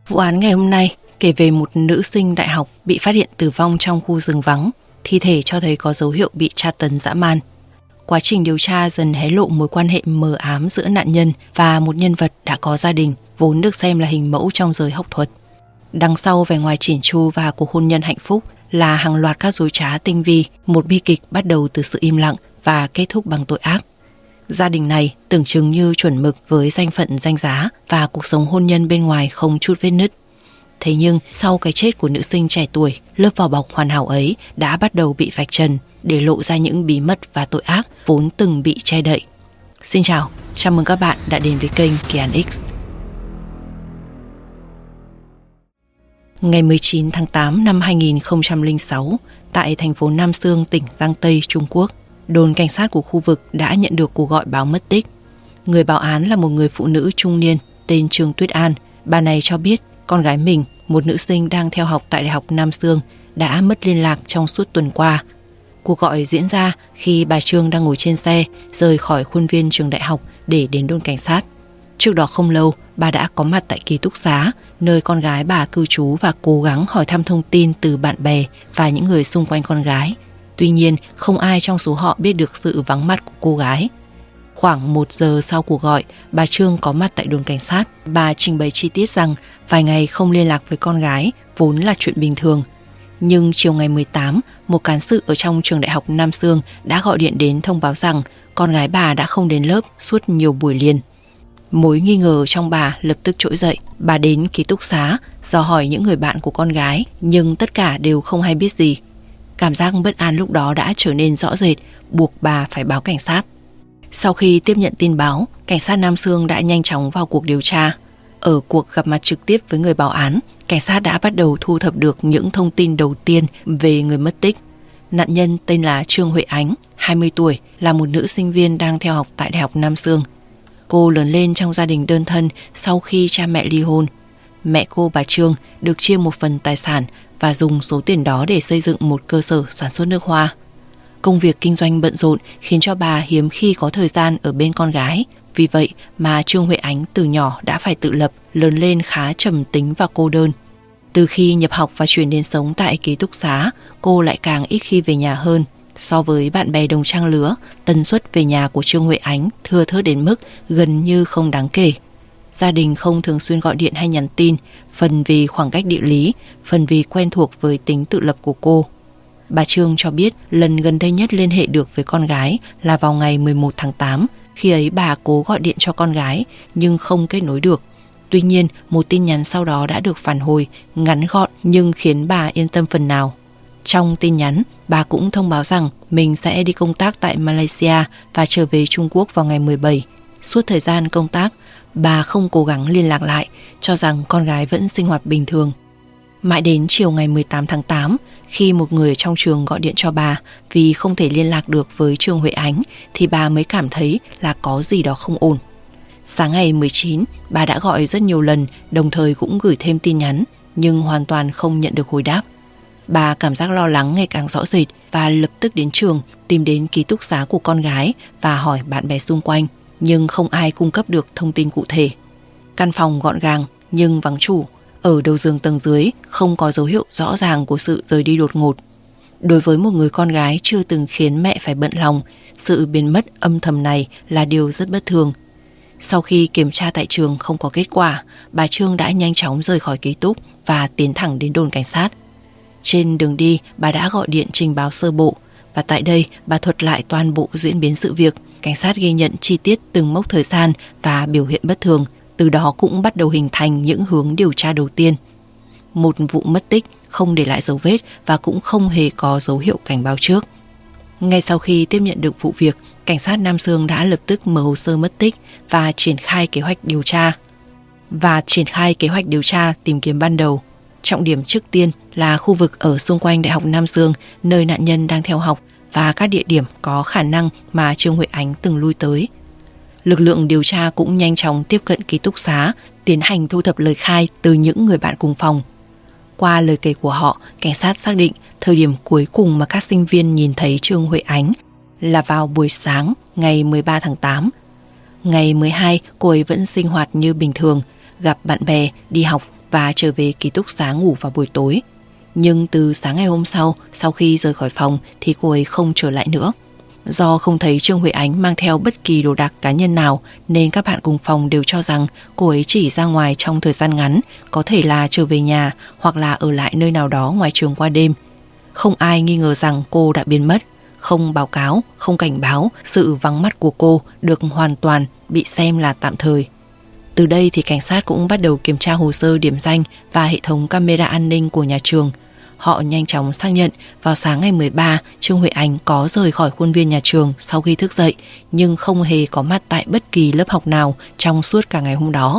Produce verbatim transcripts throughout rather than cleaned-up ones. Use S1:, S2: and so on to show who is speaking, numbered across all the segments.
S1: Vụ án ngày hôm nay kể về một nữ sinh đại học bị phát hiện tử vong trong khu rừng vắng, thi thể cho thấy có dấu hiệu bị tra tấn dã man. Quá trình điều tra dần hé lộ mối quan hệ mờ ám giữa nạn nhân và một nhân vật đã có gia đình, vốn được xem là hình mẫu trong giới học thuật. Đằng sau vẻ ngoài chỉn chu và cuộc hôn nhân hạnh phúc là hàng loạt các dối trá tinh vi, một bi kịch bắt đầu từ sự im lặng và kết thúc bằng tội ác. Gia đình này tưởng chừng như chuẩn mực với danh phận danh giá và cuộc sống hôn nhân bên ngoài không chút vết nứt. Thế nhưng sau cái chết của nữ sinh trẻ tuổi, lớp vỏ bọc hoàn hảo ấy đã bắt đầu bị vạch trần để lộ ra những bí mật và tội ác vốn từng bị che đậy. Xin chào, chào mừng các bạn đã đến với kênh Kỳ Án X. Ngày mười chín tháng tám năm hai nghìn không trăm lẻ sáu, tại thành phố Nam Xương, tỉnh Giang Tây, Trung Quốc, đồn cảnh sát của khu vực đã nhận được cuộc gọi báo mất tích. Người báo án là một người phụ nữ trung niên tên Trương Tuyết An. Bà này cho biết con gái mình, một nữ sinh đang theo học tại Đại học Nam Xương, đã mất liên lạc trong suốt tuần qua. Cuộc gọi diễn ra khi bà Trương đang ngồi trên xe rời khỏi khuôn viên trường đại học để đến đồn cảnh sát. Trước đó không lâu, bà đã có mặt tại ký túc xá, nơi con gái bà cư trú và cố gắng hỏi thăm thông tin từ bạn bè và những người xung quanh con gái. Tuy nhiên, không ai trong số họ biết được sự vắng mặt của cô gái. Khoảng một giờ sau cuộc gọi, bà Trương có mặt tại đồn cảnh sát. Bà trình bày chi tiết rằng vài ngày không liên lạc với con gái vốn là chuyện bình thường. Nhưng chiều ngày mười tám, một cán sự ở trong trường đại học Nam Xương đã gọi điện đến thông báo rằng con gái bà đã không đến lớp suốt nhiều buổi liền. Mối nghi ngờ trong bà lập tức trỗi dậy. Bà đến ký túc xá, dò hỏi những người bạn của con gái, nhưng tất cả đều không hay biết gì. Cảm giác bất an lúc đó đã trở nên rõ rệt, buộc bà phải báo cảnh sát. Sau khi tiếp nhận tin báo, cảnh sát Nam Xương đã nhanh chóng vào cuộc điều tra. Ở cuộc gặp mặt trực tiếp với người báo án, cảnh sát đã bắt đầu thu thập được những thông tin đầu tiên về người mất tích. Nạn nhân tên là Trương Huệ Ánh, hai mươi tuổi, là một nữ sinh viên đang theo học tại Đại học Nam Xương. Cô lớn lên trong gia đình đơn thân sau khi cha mẹ ly hôn. Mẹ cô, bà Trương, được chia một phần tài sản và dùng số tiền đó để xây dựng một cơ sở sản xuất nước hoa. Công việc kinh doanh bận rộn khiến cho bà hiếm khi có thời gian ở bên con gái. Vì vậy mà Trương Huệ Ánh từ nhỏ đã phải tự lập, lớn lên khá trầm tính và cô đơn. Từ khi nhập học và chuyển đến sống tại ký túc xá, cô lại càng ít khi về nhà hơn. So với bạn bè đồng trang lứa, tần suất về nhà của Trương Huệ Ánh thưa thớt đến mức gần như không đáng kể. Gia đình không thường xuyên gọi điện hay nhắn tin, phần vì khoảng cách địa lý, phần vì quen thuộc với tính tự lập của cô. Bà Trương cho biết lần gần đây nhất liên hệ được với con gái là vào ngày mười một tháng tám. Khi ấy bà cố gọi điện cho con gái nhưng không kết nối được. Tuy nhiên, một tin nhắn sau đó đã được phản hồi, ngắn gọn nhưng khiến bà yên tâm phần nào. Trong tin nhắn, bà cũng thông báo rằng mình sẽ đi công tác tại Malaysia và trở về Trung Quốc vào ngày mười bảy. Suốt thời gian công tác, bà không cố gắng liên lạc lại, cho rằng con gái vẫn sinh hoạt bình thường. Mãi đến chiều ngày mười tám tháng tám, khi một người trong trường gọi điện cho bà vì không thể liên lạc được với Trương Huệ Ánh, thì bà mới cảm thấy là có gì đó không ổn. Sáng ngày mười chín, bà đã gọi rất nhiều lần, đồng thời cũng gửi thêm tin nhắn, nhưng hoàn toàn không nhận được hồi đáp. Bà cảm giác lo lắng ngày càng rõ rệt và lập tức đến trường, tìm đến ký túc xá của con gái và hỏi bạn bè xung quanh, nhưng không ai cung cấp được thông tin cụ thể. Căn phòng gọn gàng nhưng vắng chủ. Ở đầu giường tầng dưới không có dấu hiệu rõ ràng của sự rời đi đột ngột. Đối với một người con gái chưa từng khiến mẹ phải bận lòng, sự biến mất âm thầm này là điều rất bất thường. Sau khi kiểm tra tại trường không có kết quả, bà Trương đã nhanh chóng rời khỏi ký túc và tiến thẳng đến đồn cảnh sát. Trên đường đi, bà đã gọi điện trình báo sơ bộ và tại đây bà thuật lại toàn bộ diễn biến sự việc. Cảnh sát ghi nhận chi tiết từng mốc thời gian và biểu hiện bất thường. Từ đó cũng bắt đầu hình thành những hướng điều tra đầu tiên. Một vụ mất tích không để lại dấu vết và cũng không hề có dấu hiệu cảnh báo trước. Ngay sau khi tiếp nhận được vụ việc, cảnh sát Nam Xương đã lập tức mở hồ sơ mất tích và triển khai kế hoạch điều tra. Và triển khai kế hoạch điều tra tìm kiếm ban đầu. Trọng điểm trước tiên là khu vực ở xung quanh Đại học Nam Xương, nơi nạn nhân đang theo học và các địa điểm có khả năng mà Trương Huệ Ánh từng lui tới. Lực lượng điều tra cũng nhanh chóng tiếp cận ký túc xá, tiến hành thu thập lời khai từ những người bạn cùng phòng. Qua lời kể của họ, cảnh sát xác định thời điểm cuối cùng mà các sinh viên nhìn thấy Trương Huệ Ánh là vào buổi sáng ngày mười ba tháng tám. Ngày mười hai, cô ấy vẫn sinh hoạt như bình thường, gặp bạn bè, đi học và trở về ký túc xá ngủ vào buổi tối. Nhưng từ sáng ngày hôm sau, sau khi rời khỏi phòng thì cô ấy không trở lại nữa. Do không thấy Trương Huệ Ánh mang theo bất kỳ đồ đạc cá nhân nào nên các bạn cùng phòng đều cho rằng cô ấy chỉ ra ngoài trong thời gian ngắn, có thể là trở về nhà hoặc là ở lại nơi nào đó ngoài trường qua đêm. Không ai nghi ngờ rằng cô đã biến mất. Không báo cáo, không cảnh báo, sự vắng mặt của cô được hoàn toàn bị xem là tạm thời. Từ đây thì cảnh sát cũng bắt đầu kiểm tra hồ sơ điểm danh và hệ thống camera an ninh của nhà trường. Họ nhanh chóng xác nhận vào sáng ngày mười ba, Trương Huệ Ánh có rời khỏi khuôn viên nhà trường sau khi thức dậy, nhưng không hề có mặt tại bất kỳ lớp học nào trong suốt cả ngày hôm đó.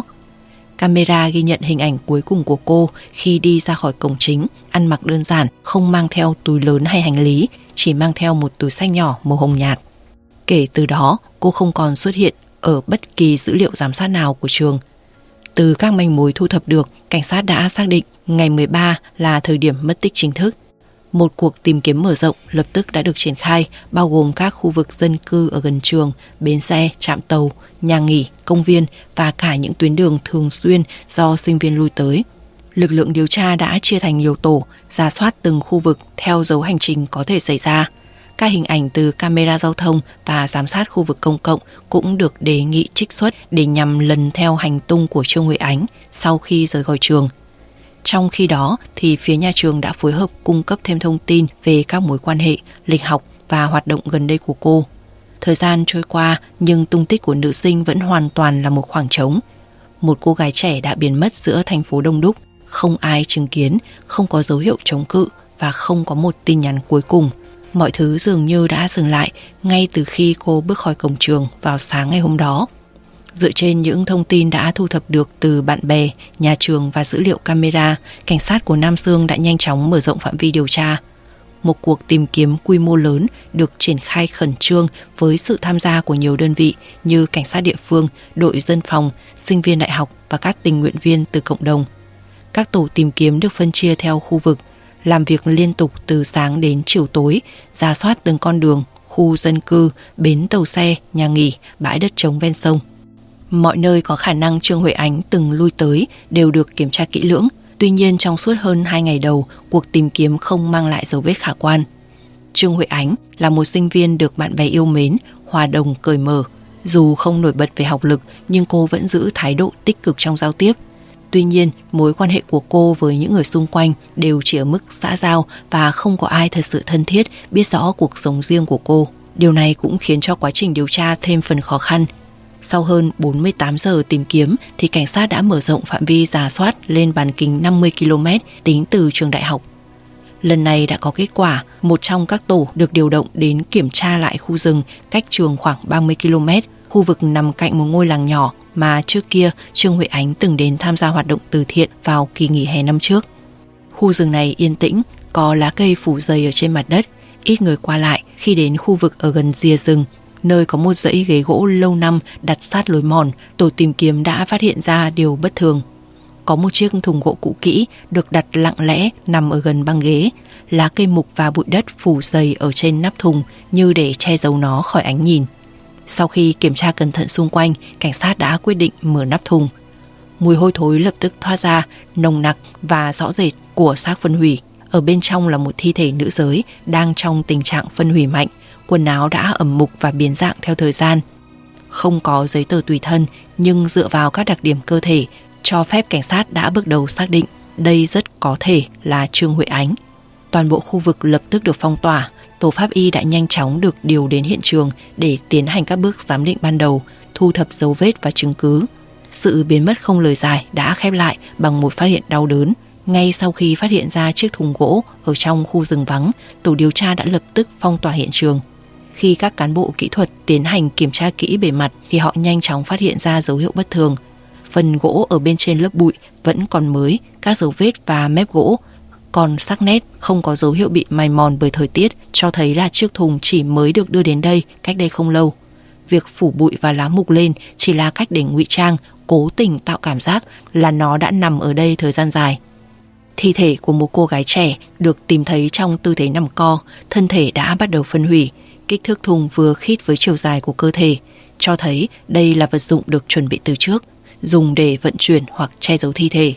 S1: Camera ghi nhận hình ảnh cuối cùng của cô khi đi ra khỏi cổng chính, ăn mặc đơn giản, không mang theo túi lớn hay hành lý, chỉ mang theo một túi xách nhỏ màu hồng nhạt. Kể từ đó, cô không còn xuất hiện ở bất kỳ dữ liệu giám sát nào của trường. Từ các manh mối thu thập được, cảnh sát đã xác định ngày mười ba là thời điểm mất tích chính thức. Một cuộc tìm kiếm mở rộng lập tức đã được triển khai, bao gồm các khu vực dân cư ở gần trường, bến xe, trạm tàu, nhà nghỉ, công viên và cả những tuyến đường thường xuyên do sinh viên lui tới. Lực lượng điều tra đã chia thành nhiều tổ, rà soát từng khu vực theo dấu hành trình có thể xảy ra. Các hình ảnh từ camera giao thông và giám sát khu vực công cộng cũng được đề nghị trích xuất để nhằm lần theo hành tung của Trương Huệ Ánh sau khi rời khỏi trường. Trong khi đó thì phía nhà trường đã phối hợp cung cấp thêm thông tin về các mối quan hệ, lịch học và hoạt động gần đây của cô. Thời gian trôi qua nhưng tung tích của nữ sinh vẫn hoàn toàn là một khoảng trống. Một cô gái trẻ đã biến mất giữa thành phố đông đúc, không ai chứng kiến, không có dấu hiệu chống cự và không có một tin nhắn cuối cùng. Mọi thứ dường như đã dừng lại ngay từ khi cô bước khỏi cổng trường vào sáng ngày hôm đó. Dựa trên những thông tin đã thu thập được từ bạn bè, nhà trường và dữ liệu camera, cảnh sát của Nam Dương đã nhanh chóng mở rộng phạm vi điều tra. Một cuộc tìm kiếm quy mô lớn được triển khai khẩn trương với sự tham gia của nhiều đơn vị như cảnh sát địa phương, đội dân phòng, sinh viên đại học và các tình nguyện viên từ cộng đồng. Các tổ tìm kiếm được phân chia theo khu vực, làm việc liên tục từ sáng đến chiều tối, rà soát từng con đường, khu dân cư, bến tàu xe, nhà nghỉ, bãi đất trống ven sông. Mọi nơi có khả năng Trương Huệ Ánh từng lui tới đều được kiểm tra kỹ lưỡng. Tuy nhiên trong suốt hơn hai ngày đầu, cuộc tìm kiếm không mang lại dấu vết khả quan. Trương Huệ Ánh là một sinh viên được bạn bè yêu mến, hòa đồng cởi mở. Dù không nổi bật về học lực nhưng cô vẫn giữ thái độ tích cực trong giao tiếp. Tuy nhiên, mối quan hệ của cô với những người xung quanh đều chỉ ở mức xã giao và không có ai thật sự thân thiết biết rõ cuộc sống riêng của cô. Điều này cũng khiến cho quá trình điều tra thêm phần khó khăn. Sau hơn bốn mươi tám giờ tìm kiếm thì cảnh sát đã mở rộng phạm vi rà soát lên bán kính năm mươi ki lô mét tính từ trường đại học. Lần này đã có kết quả, một trong các tổ được điều động đến kiểm tra lại khu rừng cách trường khoảng ba mươi ki lô mét, khu vực nằm cạnh một ngôi làng nhỏ mà trước kia Trương Huệ Ánh từng đến tham gia hoạt động từ thiện vào kỳ nghỉ hè năm trước. Khu rừng này yên tĩnh, có lá cây phủ dày ở trên mặt đất, ít người qua lại. Khi đến khu vực ở gần rìa rừng, nơi có một dãy ghế gỗ lâu năm đặt sát lối mòn, tổ tìm kiếm đã phát hiện ra điều bất thường. Có một chiếc thùng gỗ cũ kỹ được đặt lặng lẽ nằm ở gần băng ghế, lá cây mục và bụi đất phủ dày ở trên nắp thùng như để che giấu nó khỏi ánh nhìn. Sau khi kiểm tra cẩn thận xung quanh, cảnh sát đã quyết định mở nắp thùng. Mùi hôi thối lập tức thoát ra, nồng nặc và rõ rệt của xác phân hủy. Ở bên trong là một thi thể nữ giới đang trong tình trạng phân hủy mạnh, quần áo đã ẩm mục và biến dạng theo thời gian. Không có giấy tờ tùy thân, nhưng dựa vào các đặc điểm cơ thể, cho phép cảnh sát đã bước đầu xác định đây rất có thể là Trương Huệ Ánh. Toàn bộ khu vực lập tức được phong tỏa. Tổ pháp y đã nhanh chóng được điều đến hiện trường để tiến hành các bước giám định ban đầu, thu thập dấu vết và chứng cứ. Sự biến mất không lời giải đã khép lại bằng một phát hiện đau đớn. Ngay sau khi phát hiện ra chiếc thùng gỗ ở trong khu rừng vắng, tổ điều tra đã lập tức phong tỏa hiện trường. Khi các cán bộ kỹ thuật tiến hành kiểm tra kỹ bề mặt thì họ nhanh chóng phát hiện ra dấu hiệu bất thường. Phần gỗ ở bên trên lớp bụi vẫn còn mới, các dấu vết và mép gỗ còn sắc nét, không có dấu hiệu bị mài mòn bởi thời tiết, cho thấy là chiếc thùng chỉ mới được đưa đến đây cách đây không lâu. Việc phủ bụi và lá mục lên chỉ là cách để ngụy trang, cố tình tạo cảm giác là nó đã nằm ở đây thời gian dài. Thi thể của một cô gái trẻ được tìm thấy trong tư thế nằm co, thân thể đã bắt đầu phân hủy. Kích thước thùng vừa khít với chiều dài của cơ thể, cho thấy đây là vật dụng được chuẩn bị từ trước, dùng để vận chuyển hoặc che giấu thi thể.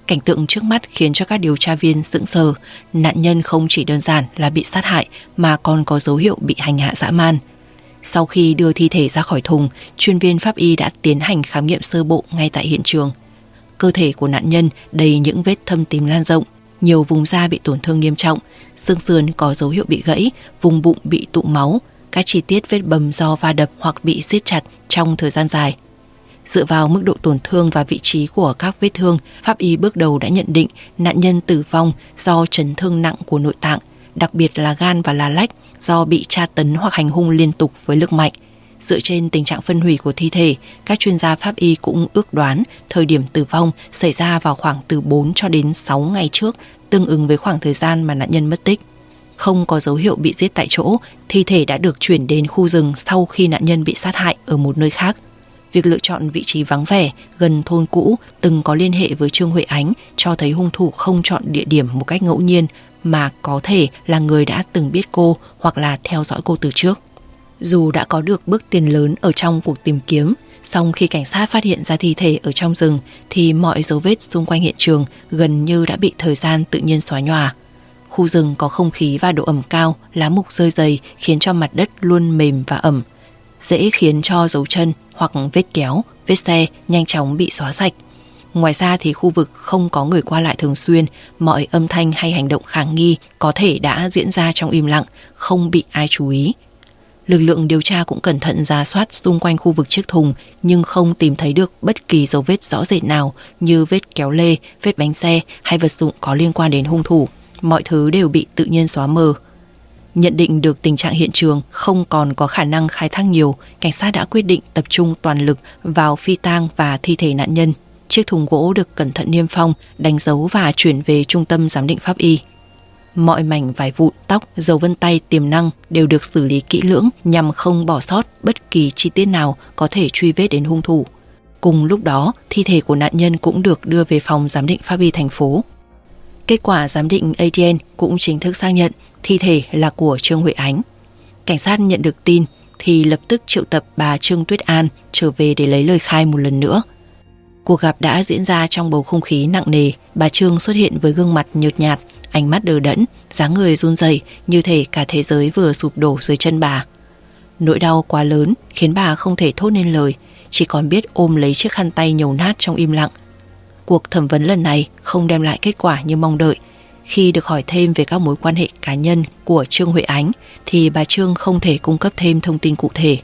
S1: Cảnh tượng trước mắt khiến cho các điều tra viên sững sờ. Nạn nhân không chỉ đơn giản là bị sát hại mà còn có dấu hiệu bị hành hạ dã man. Sau khi đưa thi thể ra khỏi thùng, chuyên viên pháp y đã tiến hành khám nghiệm sơ bộ ngay tại hiện trường. Cơ thể của nạn nhân đầy những vết thâm tím lan rộng, nhiều vùng da bị tổn thương nghiêm trọng, xương sườn có dấu hiệu bị gãy, vùng bụng bị tụ máu, các chi tiết vết bầm do va đập hoặc bị siết chặt trong thời gian dài. Dựa vào mức độ tổn thương và vị trí của các vết thương, pháp y bước đầu đã nhận định nạn nhân tử vong do chấn thương nặng của nội tạng, đặc biệt là gan và lá lách, do bị tra tấn hoặc hành hung liên tục với lực mạnh. Dựa trên tình trạng phân hủy của thi thể, các chuyên gia pháp y cũng ước đoán thời điểm tử vong xảy ra vào khoảng từ bốn cho đến sáu ngày trước, tương ứng với khoảng thời gian mà nạn nhân mất tích. Không có dấu hiệu bị giết tại chỗ, thi thể đã được chuyển đến khu rừng sau khi nạn nhân bị sát hại ở một nơi khác. Việc lựa chọn vị trí vắng vẻ, gần thôn cũ, từng có liên hệ với Trương Huệ Ánh cho thấy hung thủ không chọn địa điểm một cách ngẫu nhiên, mà có thể là người đã từng biết cô hoặc là theo dõi cô từ trước. Dù đã có được bước tiền lớn ở trong cuộc tìm kiếm, song khi cảnh sát phát hiện ra thi thể ở trong rừng thì mọi dấu vết xung quanh hiện trường gần như đã bị thời gian tự nhiên xóa nhòa. Khu rừng có không khí và độ ẩm cao, lá mục rơi dày khiến cho mặt đất luôn mềm và ẩm, dễ khiến cho dấu chân hoặc vết kéo, vết xe nhanh chóng bị xóa sạch. Ngoài ra thì khu vực không có người qua lại thường xuyên, mọi âm thanh hay hành động khả nghi có thể đã diễn ra trong im lặng, không bị ai chú ý. Lực lượng điều tra cũng cẩn thận rà soát xung quanh khu vực chiếc thùng nhưng không tìm thấy được bất kỳ dấu vết rõ rệt nào như vết kéo lê, vết bánh xe hay vật dụng có liên quan đến hung thủ. Mọi thứ đều bị tự nhiên xóa mờ. Nhận định được tình trạng hiện trường không còn có khả năng khai thác nhiều, cảnh sát đã quyết định tập trung toàn lực vào phi tang và thi thể nạn nhân. Chiếc thùng gỗ được cẩn thận niêm phong, đánh dấu và chuyển về trung tâm giám định pháp y. Mọi mảnh vải vụn, tóc, dấu vân tay tiềm năng đều được xử lý kỹ lưỡng nhằm không bỏ sót bất kỳ chi tiết nào có thể truy vết đến hung thủ. Cùng lúc đó, thi thể của nạn nhân cũng được đưa về phòng giám định pháp y thành phố. Kết quả giám định a đê en cũng chính thức xác nhận thi thể là của Trương Huệ Ánh. Cảnh sát nhận được tin thì lập tức triệu tập bà Trương Tuyết An trở về để lấy lời khai một lần nữa. Cuộc gặp đã diễn ra trong bầu không khí nặng nề. Bà Trương xuất hiện với gương mặt nhợt nhạt, ánh mắt đờ đẫn, dáng người run rẩy như thể cả thế giới vừa sụp đổ dưới chân bà. Nỗi đau quá lớn khiến bà không thể thốt nên lời, chỉ còn biết ôm lấy chiếc khăn tay nhầu nát trong im lặng. Cuộc thẩm vấn lần này không đem lại kết quả như mong đợi. Khi được hỏi thêm về các mối quan hệ cá nhân của Trương Huệ Ánh thì bà Trương không thể cung cấp thêm thông tin cụ thể.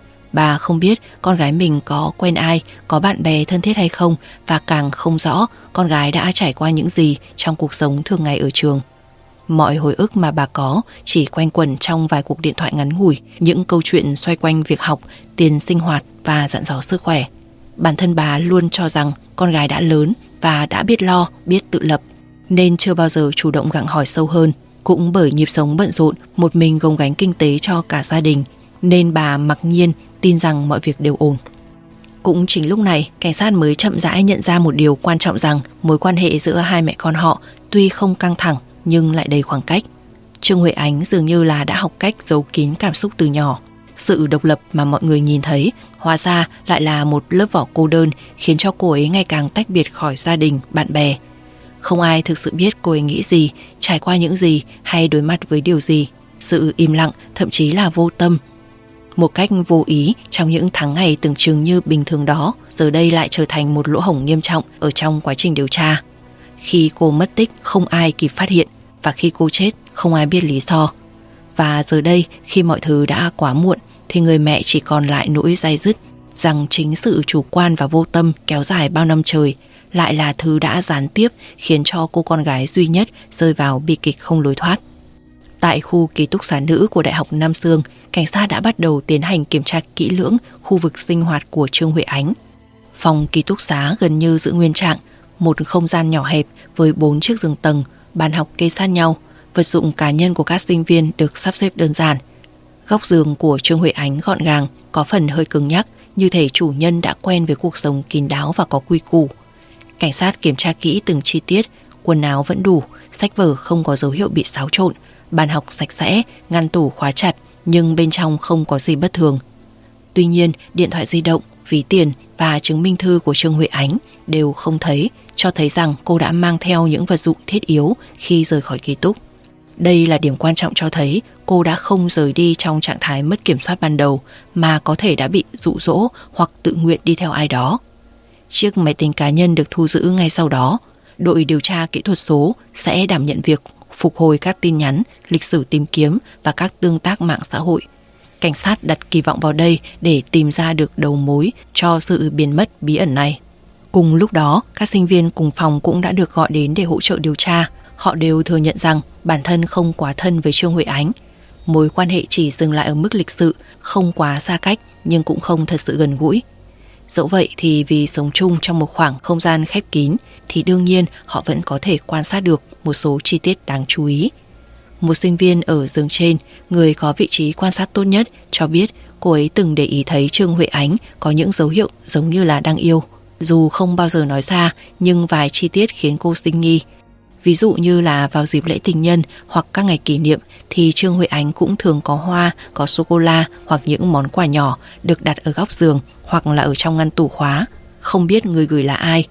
S1: Bà không biết con gái mình có quen ai, có bạn bè thân thiết hay không, và càng không rõ con gái đã trải qua những gì trong cuộc sống thường ngày ở trường. Mọi hồi ức mà bà có chỉ quanh quẩn trong vài cuộc điện thoại ngắn ngủi, những câu chuyện xoay quanh việc học, tiền sinh hoạt và dặn dò sức khỏe. Bản thân bà luôn cho rằng con gái đã lớn và đã biết lo, biết tự lập, nên chưa bao giờ chủ động gặng hỏi sâu hơn. Cũng bởi nhịp sống bận rộn, một mình gồng gánh kinh tế cho cả gia đình, nên bà mặc nhiên tin rằng mọi việc đều ổn. Cũng chính lúc này, cảnh sát mới chậm rãi nhận ra một điều quan trọng, rằng mối quan hệ giữa hai mẹ con họ tuy không căng thẳng nhưng lại đầy khoảng cách. Trương Huệ Ánh dường như là đã học cách giấu kín cảm xúc từ nhỏ. Sự độc lập mà mọi người nhìn thấy hóa ra lại là một lớp vỏ cô đơn, khiến cho cô ấy ngày càng tách biệt khỏi gia đình, bạn bè. Không ai thực sự biết cô ấy nghĩ gì, trải qua những gì hay đối mặt với điều gì. Sự im lặng, thậm chí là vô tâm, một cách vô ý trong những tháng ngày tưởng chừng như bình thường đó, giờ đây lại trở thành một lỗ hổng nghiêm trọng ở trong quá trình điều tra. Khi cô mất tích, không ai kịp phát hiện, và khi cô chết, không ai biết lý do. Và giờ đây, khi mọi thứ đã quá muộn, thì người mẹ chỉ còn lại nỗi day dứt rằng chính sự chủ quan và vô tâm kéo dài bao năm trời lại là thứ đã gián tiếp khiến cho cô con gái duy nhất rơi vào bi kịch không lối thoát. Tại khu ký túc xá nữ của Đại học Nam Xương, cảnh sát đã bắt đầu tiến hành kiểm tra kỹ lưỡng khu vực sinh hoạt của Trương Huệ Ánh. Phòng ký túc xá gần như giữ nguyên trạng, một không gian nhỏ hẹp với bốn chiếc giường tầng, bàn học kê sát nhau, vật dụng cá nhân của các sinh viên được sắp xếp đơn giản. Góc giường của Trương Huệ Ánh gọn gàng, có phần hơi cứng nhắc, như thể chủ nhân đã quen với cuộc sống kín đáo và có quy củ. Cảnh sát kiểm tra kỹ từng chi tiết, quần áo vẫn đủ, sách vở không có dấu hiệu bị xáo trộn, bàn học sạch sẽ, ngăn tủ khóa chặt, nhưng bên trong không có gì bất thường. Tuy nhiên, điện thoại di động, ví tiền và chứng minh thư của Trương Huệ Ánh đều không thấy, cho thấy rằng cô đã mang theo những vật dụng thiết yếu khi rời khỏi ký túc. Đây là điểm quan trọng cho thấy cô đã không rời đi trong trạng thái mất kiểm soát ban đầu, mà có thể đã bị dụ dỗ hoặc tự nguyện đi theo ai đó. Chiếc máy tính cá nhân được thu giữ ngay sau đó. Đội điều tra kỹ thuật số sẽ đảm nhận việc phục hồi các tin nhắn, lịch sử tìm kiếm và các tương tác mạng xã hội. Cảnh sát đặt kỳ vọng vào đây để tìm ra được đầu mối cho sự biến mất bí ẩn này. Cùng lúc đó, các sinh viên cùng phòng cũng đã được gọi đến để hỗ trợ điều tra. Họ đều thừa nhận rằng bản thân không quá thân với Trương Huệ Ánh. Mối quan hệ chỉ dừng lại ở mức lịch sự, không quá xa cách nhưng cũng không thật sự gần gũi. Dẫu vậy thì vì sống chung trong một khoảng không gian khép kín thì đương nhiên họ vẫn có thể quan sát được một số chi tiết đáng chú ý. Một sinh viên ở giường trên, người có vị trí quan sát tốt nhất, cho biết cô ấy từng để ý thấy Trương Huệ Ánh có những dấu hiệu giống như là đang yêu. Dù không bao giờ nói ra, nhưng vài chi tiết khiến cô sinh nghi. Ví dụ như là vào dịp lễ tình nhân hoặc các ngày kỷ niệm thì Trương Huệ Ánh cũng thường có hoa, có sô-cô-la hoặc những món quà nhỏ được đặt ở góc giường hoặc là ở trong ngăn tủ khóa, không biết người gửi là ai.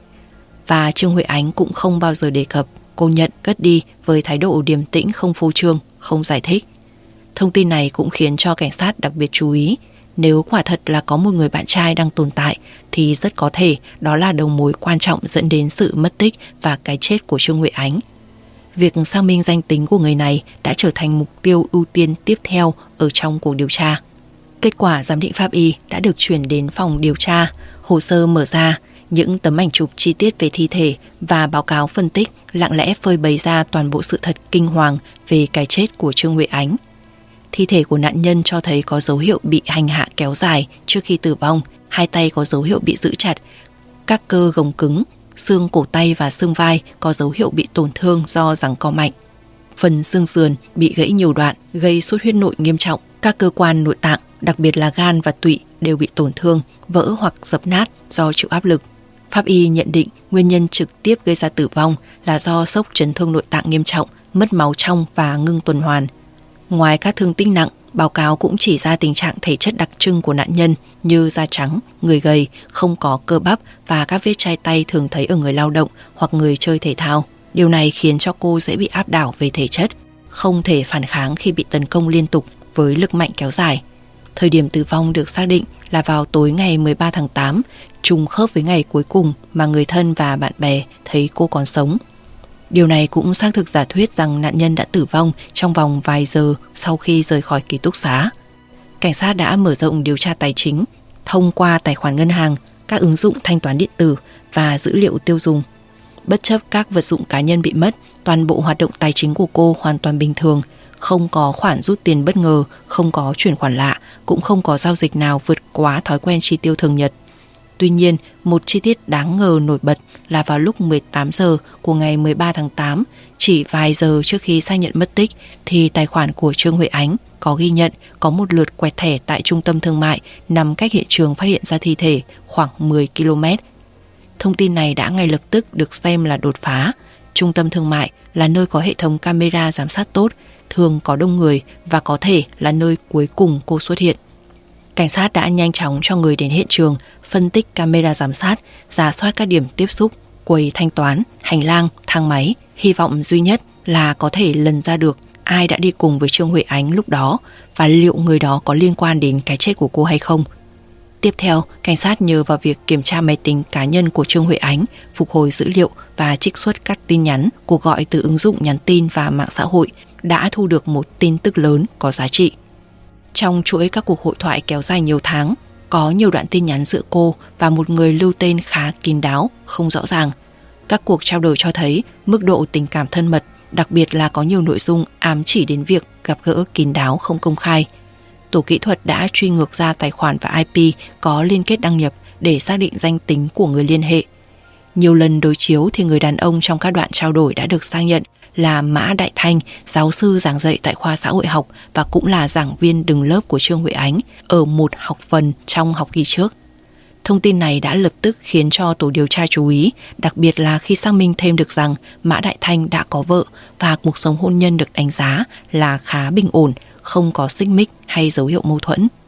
S1: Và Trương Huệ Ánh cũng không bao giờ đề cập, cô nhận cất đi với thái độ điềm tĩnh, không phô trương, không giải thích. Thông tin này cũng khiến cho cảnh sát đặc biệt chú ý. Nếu quả thật là có một người bạn trai đang tồn tại thì rất có thể đó là đầu mối quan trọng dẫn đến sự mất tích và cái chết của Trương Huệ Ánh. Việc xác minh danh tính của người này đã trở thành mục tiêu ưu tiên tiếp theo ở trong cuộc điều tra. Kết quả giám định pháp y đã được chuyển đến phòng điều tra, hồ sơ mở ra, những tấm ảnh chụp chi tiết về thi thể và báo cáo phân tích lặng lẽ phơi bày ra toàn bộ sự thật kinh hoàng về cái chết của Trương Huệ Ánh. Thi thể của nạn nhân cho thấy có dấu hiệu bị hành hạ kéo dài trước khi tử vong, hai tay có dấu hiệu bị giữ chặt, các cơ gồng cứng, xương cổ tay và xương vai có dấu hiệu bị tổn thương do giằng co mạnh. Phần xương sườn bị gãy nhiều đoạn, gây xuất huyết nội nghiêm trọng. Các cơ quan nội tạng, đặc biệt là gan và tụy đều bị tổn thương, vỡ hoặc dập nát do chịu áp lực. Pháp y nhận định nguyên nhân trực tiếp gây ra tử vong là do sốc chấn thương nội tạng nghiêm trọng, mất máu trong và ngưng tuần hoàn. Ngoài các thương tích nặng, báo cáo cũng chỉ ra tình trạng thể chất đặc trưng của nạn nhân như da trắng, người gầy, không có cơ bắp và các vết chai tay thường thấy ở người lao động hoặc người chơi thể thao. Điều này khiến cho cô dễ bị áp đảo về thể chất, không thể phản kháng khi bị tấn công liên tục với lực mạnh kéo dài. Thời điểm tử vong được xác định là vào tối ngày mười ba tháng tám, trùng khớp với ngày cuối cùng mà người thân và bạn bè thấy cô còn sống. Điều này cũng xác thực giả thuyết rằng nạn nhân đã tử vong trong vòng vài giờ sau khi rời khỏi ký túc xá. Cảnh sát đã mở rộng điều tra tài chính thông qua tài khoản ngân hàng, các ứng dụng thanh toán điện tử và dữ liệu tiêu dùng. Bất chấp các vật dụng cá nhân bị mất, toàn bộ hoạt động tài chính của cô hoàn toàn bình thường, không có khoản rút tiền bất ngờ, không có chuyển khoản lạ, cũng không có giao dịch nào vượt quá thói quen chi tiêu thường nhật. Tuy nhiên, một chi tiết đáng ngờ nổi bật là vào lúc mười tám giờ của ngày mười ba tháng tám, chỉ vài giờ trước khi xác nhận mất tích, thì tài khoản của Trương Huệ Ánh có ghi nhận có một lượt quẹt thẻ tại trung tâm thương mại nằm cách hiện trường phát hiện ra thi thể khoảng mười ki lô mét. Thông tin này đã ngay lập tức được xem là đột phá. Trung tâm thương mại là nơi có hệ thống camera giám sát tốt, thường có đông người và có thể là nơi cuối cùng cô xuất hiện. Cảnh sát đã nhanh chóng cho người đến hiện trường, phân tích camera giám sát, rà soát các điểm tiếp xúc, quầy thanh toán, hành lang, thang máy. Hy vọng duy nhất là có thể lần ra được ai đã đi cùng với Trương Huệ Ánh lúc đó và liệu người đó có liên quan đến cái chết của cô hay không. Tiếp theo, cảnh sát nhờ vào việc kiểm tra máy tính cá nhân của Trương Huệ Ánh, phục hồi dữ liệu và trích xuất các tin nhắn, cuộc gọi từ ứng dụng nhắn tin và mạng xã hội đã thu được một tin tức lớn có giá trị. Trong chuỗi các cuộc hội thoại kéo dài nhiều tháng, có nhiều đoạn tin nhắn giữa cô và một người lưu tên khá kín đáo, không rõ ràng. Các cuộc trao đổi cho thấy mức độ tình cảm thân mật, đặc biệt là có nhiều nội dung ám chỉ đến việc gặp gỡ kín đáo không công khai. Tổ kỹ thuật đã truy ngược ra tài khoản và i pê có liên kết đăng nhập để xác định danh tính của người liên hệ. Nhiều lần đối chiếu thì người đàn ông trong các đoạn trao đổi đã được xác nhận là Mã Đại Thanh, giáo sư giảng dạy tại khoa xã hội học và cũng là giảng viên đứng lớp của Trương Huệ Ánh ở một học phần trong học kỳ trước. Thông tin này đã lập tức khiến cho tổ điều tra chú ý, đặc biệt là khi xác minh thêm được rằng Mã Đại Thanh đã có vợ và cuộc sống hôn nhân được đánh giá là khá bình ổn, không có xích mích hay dấu hiệu mâu thuẫn.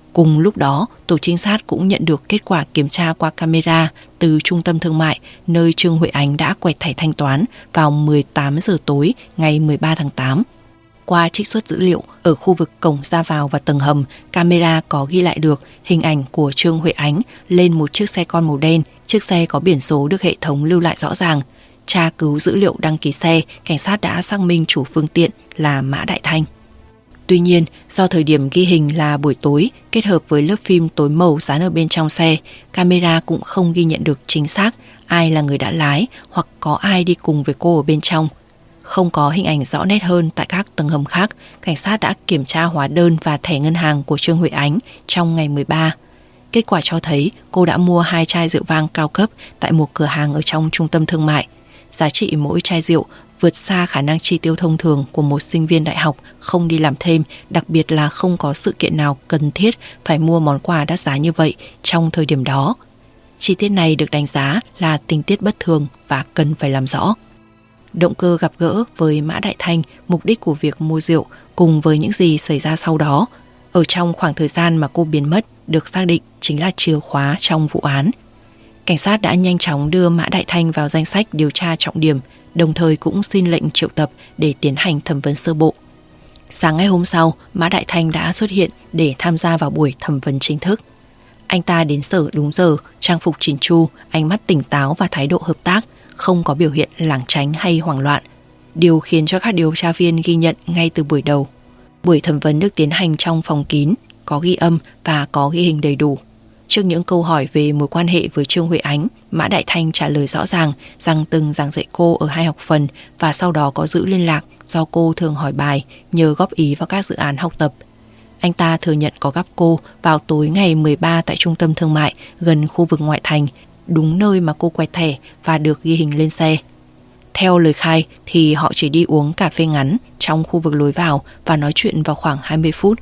S1: Cùng lúc đó, tổ trinh sát cũng nhận được kết quả kiểm tra qua camera từ trung tâm thương mại nơi Trương Huệ Ánh đã quẹt thẻ thanh toán vào mười tám giờ tối ngày mười ba tháng tám. Qua trích xuất dữ liệu ở khu vực cổng ra vào và tầng hầm, camera có ghi lại được hình ảnh của Trương Huệ Ánh lên một chiếc xe con màu đen. Chiếc xe có biển số được hệ thống lưu lại rõ ràng. Tra cứu dữ liệu đăng ký xe, cảnh sát đã xác minh chủ phương tiện là Mã Đại Thanh. Tuy nhiên, do thời điểm ghi hình là buổi tối kết hợp với lớp phim tối màu dán ở bên trong xe, camera cũng không ghi nhận được chính xác ai là người đã lái hoặc có ai đi cùng với cô ở bên trong. Không có hình ảnh rõ nét hơn tại các tầng hầm khác, cảnh sát đã kiểm tra hóa đơn và thẻ ngân hàng của Trương Huệ Ánh trong ngày mười ba. Kết quả cho thấy cô đã mua hai chai rượu vang cao cấp tại một cửa hàng ở trong trung tâm thương mại. Giá trị mỗi chai rượu vượt xa khả năng chi tiêu thông thường của một sinh viên đại học không đi làm thêm, đặc biệt là không có sự kiện nào cần thiết phải mua món quà đắt giá như vậy trong thời điểm đó. Chi tiết này được đánh giá là tình tiết bất thường và cần phải làm rõ. Động cơ gặp gỡ với Mã Đại Thanh, mục đích của việc mua rượu cùng với những gì xảy ra sau đó ở trong khoảng thời gian mà cô biến mất được xác định chính là chìa khóa trong vụ án. Cảnh sát đã nhanh chóng đưa Mã Đại Thanh vào danh sách điều tra trọng điểm, đồng thời cũng xin lệnh triệu tập để tiến hành thẩm vấn sơ bộ. Sáng ngày hôm sau, Mã Đại Thanh đã xuất hiện để tham gia vào buổi thẩm vấn chính thức. Anh ta đến sở đúng giờ, trang phục chỉn chu, ánh mắt tỉnh táo và thái độ hợp tác, không có biểu hiện lảng tránh hay hoảng loạn, điều khiến cho các điều tra viên ghi nhận ngay từ buổi đầu. Buổi thẩm vấn được tiến hành trong phòng kín, có ghi âm và có ghi hình đầy đủ. Trước những câu hỏi về mối quan hệ với Trương Huệ Ánh, Mã Đại Thanh trả lời rõ ràng rằng từng giảng dạy cô ở hai học phần và sau đó có giữ liên lạc do cô thường hỏi bài, nhờ góp ý vào các dự án học tập. Anh ta thừa nhận có gặp cô vào tối ngày mười ba tại trung tâm thương mại gần khu vực ngoại thành, đúng nơi mà cô quẹt thẻ và được ghi hình lên xe. Theo lời khai thì họ chỉ đi uống cà phê ngắn trong khu vực lối vào và nói chuyện vào khoảng hai mươi phút.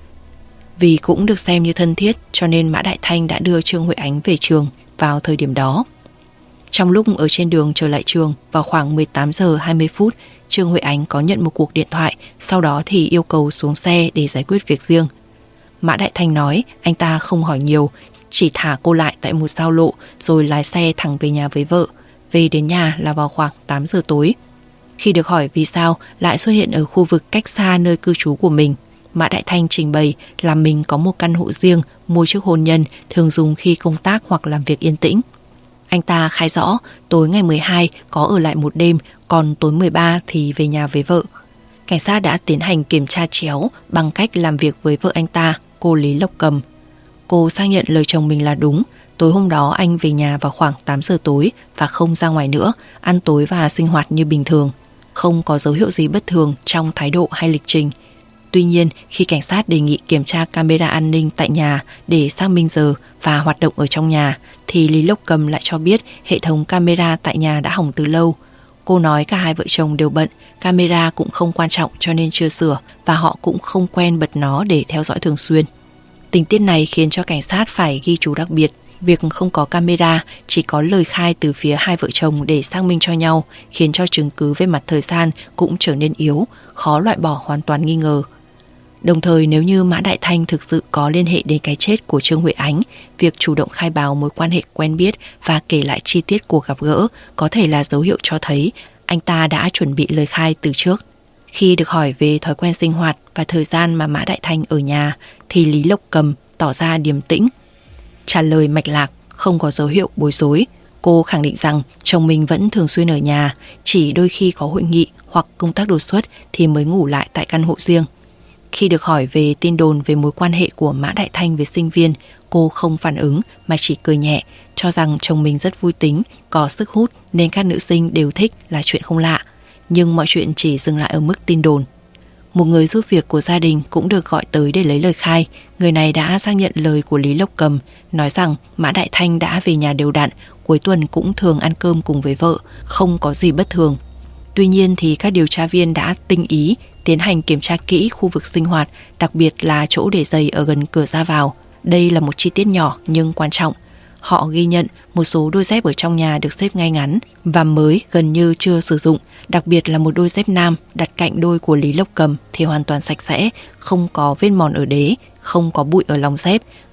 S1: Vì cũng được xem như thân thiết cho nên Mã Đại Thanh đã đưa Trương Huệ Ánh về trường vào thời điểm đó. Trong lúc ở trên đường trở lại trường vào khoảng mười tám giờ hai mươi phút, Trương Huệ Ánh có nhận một cuộc điện thoại, sau đó thì yêu cầu xuống xe để giải quyết việc riêng. Mã Đại Thanh nói anh ta không hỏi nhiều, chỉ thả cô lại tại một giao lộ rồi lái xe thẳng về nhà với vợ. Về đến nhà là vào khoảng tám giờ tối. Khi được hỏi vì sao lại xuất hiện ở khu vực cách xa nơi cư trú của mình, Mã Đại Thanh trình bày là mình có một căn hộ riêng mua trước hôn nhân, thường dùng khi công tác hoặc làm việc yên tĩnh. Anh ta khai rõ tối ngày mười hai có ở lại một đêm, còn tối mười ba thì về nhà với vợ. Cảnh sát đã tiến hành kiểm tra chéo bằng cách làm việc với vợ anh ta, cô Lý Lộc Cầm. Cô xác nhận lời chồng mình là đúng. Tối hôm đó anh về nhà vào khoảng tám giờ tối và không ra ngoài nữa, ăn tối và sinh hoạt như bình thường. Không có dấu hiệu gì bất thường trong thái độ hay lịch trình. Tuy nhiên, khi cảnh sát đề nghị kiểm tra camera an ninh tại nhà để xác minh giờ và hoạt động ở trong nhà, thì Lý Lộc Cầm lại cho biết hệ thống camera tại nhà đã hỏng từ lâu. Cô nói cả hai vợ chồng đều bận, camera cũng không quan trọng cho nên chưa sửa và họ cũng không quen bật nó để theo dõi thường xuyên. Tình tiết này khiến cho cảnh sát phải ghi chú đặc biệt. Việc không có camera, chỉ có lời khai từ phía hai vợ chồng để xác minh cho nhau, khiến cho chứng cứ về mặt thời gian cũng trở nên yếu, khó loại bỏ hoàn toàn nghi ngờ. Đồng thời, nếu như Mã Đại Thanh thực sự có liên hệ đến cái chết của Trương Huệ Ánh, việc chủ động khai báo mối quan hệ quen biết và kể lại chi tiết cuộc gặp gỡ có thể là dấu hiệu cho thấy anh ta đã chuẩn bị lời khai từ trước. Khi được hỏi về thói quen sinh hoạt và thời gian mà Mã Đại Thanh ở nhà, thì Lý Lộc Cầm tỏ ra điềm tĩnh, trả lời mạch lạc, không có dấu hiệu bối rối. Cô khẳng định rằng chồng mình vẫn thường xuyên ở nhà, chỉ đôi khi có hội nghị hoặc công tác đột xuất thì mới ngủ lại tại căn hộ riêng. Khi được hỏi về tin đồn về mối quan hệ của Mã Đại Thanh với sinh viên, cô không phản ứng mà chỉ cười nhẹ, cho rằng chồng mình rất vui tính, có sức hút nên các nữ sinh đều thích là chuyện không lạ. Nhưng mọi chuyện chỉ dừng lại ở mức tin đồn. Một người giúp việc của gia đình cũng được gọi tới để lấy lời khai. Người này đã xác nhận lời của Lý Lộc Cầm, nói rằng Mã Đại Thanh đã về nhà đều đặn, cuối tuần cũng thường ăn cơm cùng với vợ, không có gì bất thường. Tuy nhiên thì các điều tra viên đã tinh ý tiến hành kiểm tra kỹ khu vực sinh hoạt, đặc biệt là chỗ để giày ở gần cửa ra vào. Đây là một chi tiết nhỏ nhưng quan trọng. Họ ghi nhận một số đôi dép ở trong nhà được xếp ngay ngắn và mới, gần như chưa sử dụng, đặc biệt là một đôi dép nam đặt cạnh đôi của Lý Lộc Cầm thì hoàn toàn sạch sẽ, không có vết mòn ở đế, không có bụi ở lòng dép,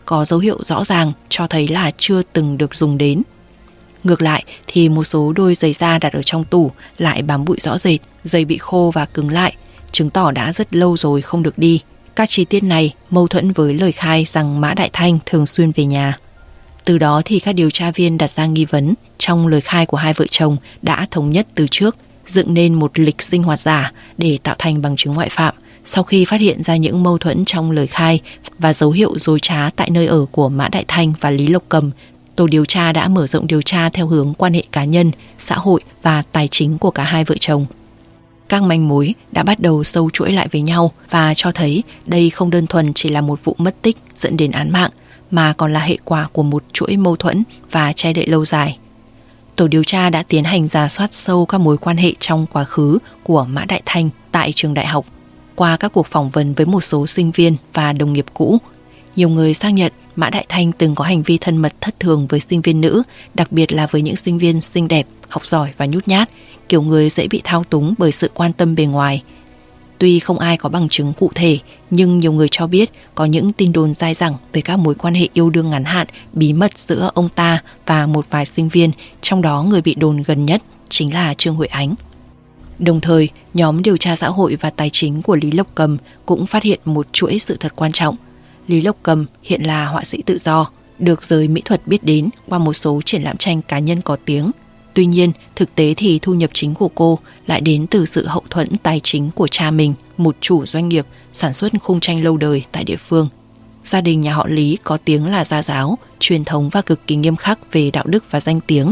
S1: có dấu hiệu rõ ràng cho thấy là chưa từng được dùng đến. Ngược lại thì một số đôi giày da đặt ở trong tủ lại bám bụi rõ rệt, giày bị khô và cứng lại, chứng tỏ đã rất lâu rồi không được đi. Các chi tiết này mâu thuẫn với lời khai rằng Mã Đại Thanh thường xuyên về nhà. Từ đó thì các điều tra viên đặt ra nghi vấn trong lời khai của hai vợ chồng đã thống nhất từ trước, dựng nên một lịch sinh hoạt giả để tạo thành bằng chứng ngoại phạm. Sau khi phát hiện ra những mâu thuẫn trong lời khai và dấu hiệu dối trá tại nơi ở của Mã Đại Thanh và Lý Lộc Cầm, tổ điều tra đã mở rộng điều tra theo hướng quan hệ cá nhân, xã hội và tài chính của cả hai vợ chồng. Các manh mối đã bắt đầu sâu chuỗi lại với nhau và cho thấy đây không đơn thuần chỉ là một vụ mất tích dẫn đến án mạng, mà còn là hệ quả của một chuỗi mâu thuẫn và che đậy lâu dài. Tổ điều tra đã tiến hành rà soát sâu các mối quan hệ trong quá khứ của Mã Đại Thanh tại trường đại học. Qua các cuộc phỏng vấn với một số sinh viên và đồng nghiệp cũ, nhiều người xác nhận Mã Đại Thanh từng có hành vi thân mật thất thường với sinh viên nữ, đặc biệt là với những sinh viên xinh đẹp, học giỏi và nhút nhát, kiểu người dễ bị thao túng bởi sự quan tâm bề ngoài. Tuy không ai có bằng chứng cụ thể, nhưng nhiều người cho biết có những tin đồn dai dẳng về các mối quan hệ yêu đương ngắn hạn bí mật giữa ông ta và một vài sinh viên, trong đó người bị đồn gần nhất chính là Trương Huệ Ánh. Đồng thời, nhóm điều tra xã hội và tài chính của Lý Lộc Cầm cũng phát hiện một chuỗi sự thật quan trọng. Lý Lộc Cầm hiện là họa sĩ tự do, được giới mỹ thuật biết đến qua một số triển lãm tranh cá nhân có tiếng. Tuy nhiên, thực tế thì thu nhập chính của cô lại đến từ sự hậu thuẫn tài chính của cha mình, một chủ doanh nghiệp sản xuất khung tranh lâu đời tại địa phương. Gia đình nhà họ Lý có tiếng là gia giáo, truyền thống và cực kỳ nghiêm khắc về đạo đức và danh tiếng.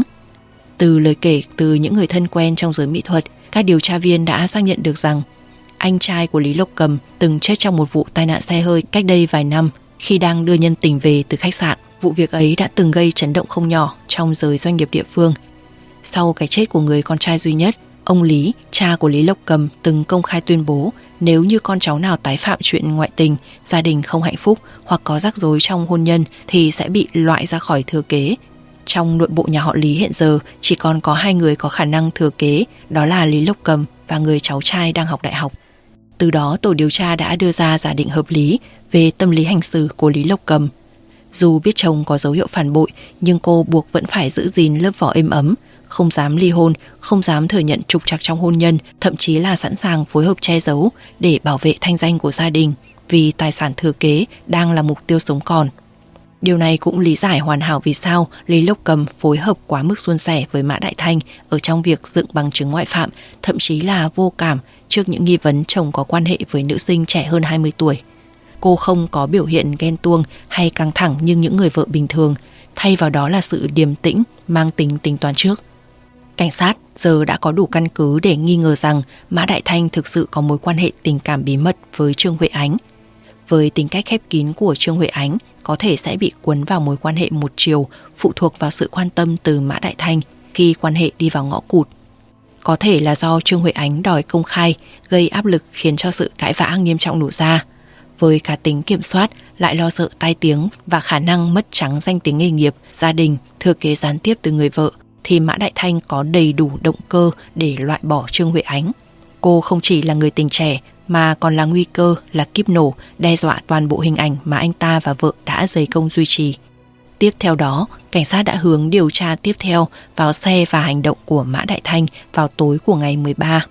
S1: Từ lời kể từ những người thân quen trong giới mỹ thuật, các điều tra viên đã xác nhận được rằng anh trai của Lý Lộc Cầm từng chết trong một vụ tai nạn xe hơi cách đây vài năm khi đang đưa nhân tình về từ khách sạn. Vụ việc ấy đã từng gây chấn động không nhỏ trong giới doanh nghiệp địa phương. Sau cái chết của người con trai duy nhất, ông Lý, cha của Lý Lộc Cầm, từng công khai tuyên bố nếu như con cháu nào tái phạm chuyện ngoại tình, gia đình không hạnh phúc hoặc có rắc rối trong hôn nhân thì sẽ bị loại ra khỏi thừa kế. Trong nội bộ nhà họ Lý hiện giờ chỉ còn có hai người có khả năng thừa kế, đó là Lý Lộc Cầm và người cháu trai đang học đại học. Từ đó tổ điều tra đã đưa ra giả định hợp lý về tâm lý hành xử của Lý Lộc Cầm. Dù biết chồng có dấu hiệu phản bội, nhưng cô buộc vẫn phải giữ gìn lớp vỏ êm ấm, không dám ly hôn, không dám thừa nhận trục trặc trong hôn nhân, thậm chí là sẵn sàng phối hợp che giấu để bảo vệ thanh danh của gia đình, vì tài sản thừa kế đang là mục tiêu sống còn. Điều này cũng lý giải hoàn hảo vì sao Lý Lộc Cầm phối hợp quá mức suôn sẻ với Mã Đại Thanh ở trong việc dựng bằng chứng ngoại phạm, thậm chí là vô cảm trước những nghi vấn chồng có quan hệ với nữ sinh trẻ hơn hai mươi tuổi. Cô không có biểu hiện ghen tuông hay căng thẳng như những người vợ bình thường, thay vào đó là sự điềm tĩnh, mang tính tính toán trước. Cảnh sát giờ đã có đủ căn cứ để nghi ngờ rằng Mã Đại Thanh thực sự có mối quan hệ tình cảm bí mật với Trương Huệ Ánh. Với tính cách khép kín của Trương Huệ Ánh, có thể sẽ bị cuốn vào mối quan hệ một chiều, phụ thuộc vào sự quan tâm từ Mã Đại Thanh khi quan hệ đi vào ngõ cụt. Có thể là do Trương Huệ Ánh đòi công khai, gây áp lực khiến cho sự cãi vã nghiêm trọng nổ ra. Với cá tính kiểm soát, lại lo sợ tai tiếng và khả năng mất trắng danh tiếng nghề nghiệp, gia đình, thừa kế gián tiếp từ người vợ, thì Mã Đại Thanh có đầy đủ động cơ để loại bỏ Trương Huệ Ánh. Cô không chỉ là người tình trẻ mà còn là nguy cơ, là kíp nổ, đe dọa toàn bộ hình ảnh mà anh ta và vợ đã dày công duy trì. Tiếp theo đó, cảnh sát đã hướng điều tra tiếp theo vào xe và hành động của Mã Đại Thanh vào tối của ngày mười ba.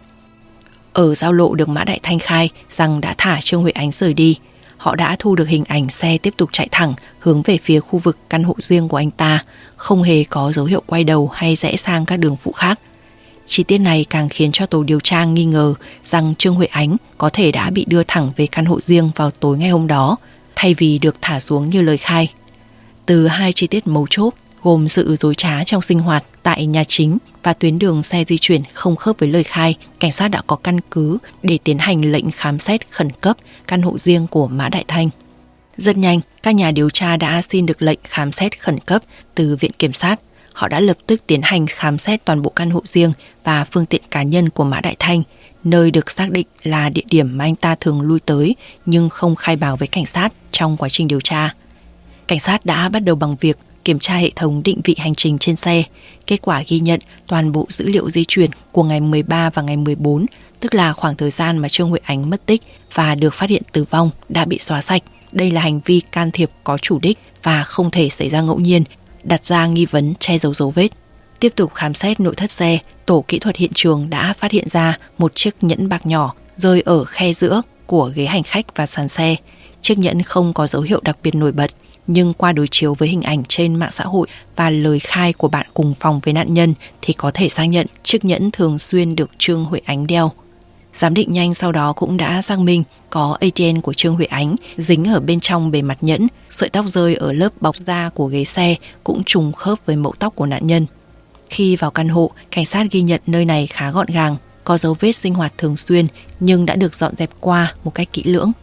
S1: Ở giao lộ được Mã Đại Thanh khai rằng đã thả Trương Huệ Ánh rời đi. Họ đã thu được hình ảnh xe tiếp tục chạy thẳng hướng về phía khu vực căn hộ riêng của anh ta, không hề có dấu hiệu quay đầu hay rẽ sang các đường phụ khác. Chi tiết này càng khiến cho tổ điều tra nghi ngờ rằng Trương Huệ Ánh có thể đã bị đưa thẳng về căn hộ riêng vào tối ngày hôm đó, thay vì được thả xuống như lời khai. Từ hai chi tiết mấu chốt gồm sự dối trá trong sinh hoạt tại nhà chính và tuyến đường xe di chuyển không khớp với lời khai, cảnh sát đã có căn cứ để tiến hành lệnh khám xét khẩn cấp căn hộ riêng của Mã Đại Thanh. Rất nhanh, các nhà điều tra đã xin được lệnh khám xét khẩn cấp từ Viện Kiểm sát. Họ đã lập tức tiến hành khám xét toàn bộ căn hộ riêng và phương tiện cá nhân của Mã Đại Thanh, nơi được xác định là địa điểm mà anh ta thường lui tới nhưng không khai báo với cảnh sát trong quá trình điều tra. Cảnh sát đã bắt đầu bằng việc kiểm tra hệ thống định vị hành trình trên xe. Kết quả ghi nhận toàn bộ dữ liệu di chuyển của ngày mười ba và ngày mười bốn, tức là khoảng thời gian mà Trương Huệ Ánh mất tích và được phát hiện tử vong, đã bị xóa sạch. đây là hành vi can thiệp có chủ đích và không thể xảy ra ngẫu nhiên, đặt ra nghi vấn che giấu dấu vết. Tiếp tục khám xét nội thất xe, tổ kỹ thuật hiện trường đã phát hiện ra một chiếc nhẫn bạc nhỏ rơi ở khe giữa của ghế hành khách và sàn xe. Chiếc nhẫn không có dấu hiệu đặc biệt nổi bật, nhưng qua đối chiếu với hình ảnh trên mạng xã hội và lời khai của bạn cùng phòng với nạn nhân thì có thể xác nhận chiếc nhẫn thường xuyên được Trương Huệ Ánh đeo. Giám định nhanh sau đó cũng đã xác minh có a tê en của Trương Huệ Ánh dính ở bên trong bề mặt nhẫn, sợi tóc rơi ở lớp bọc da của ghế xe cũng trùng khớp với mẫu tóc của nạn nhân. Khi vào căn hộ, cảnh sát ghi nhận nơi này khá gọn gàng, có dấu vết sinh hoạt thường xuyên nhưng đã được dọn dẹp qua một cách kỹ lưỡng.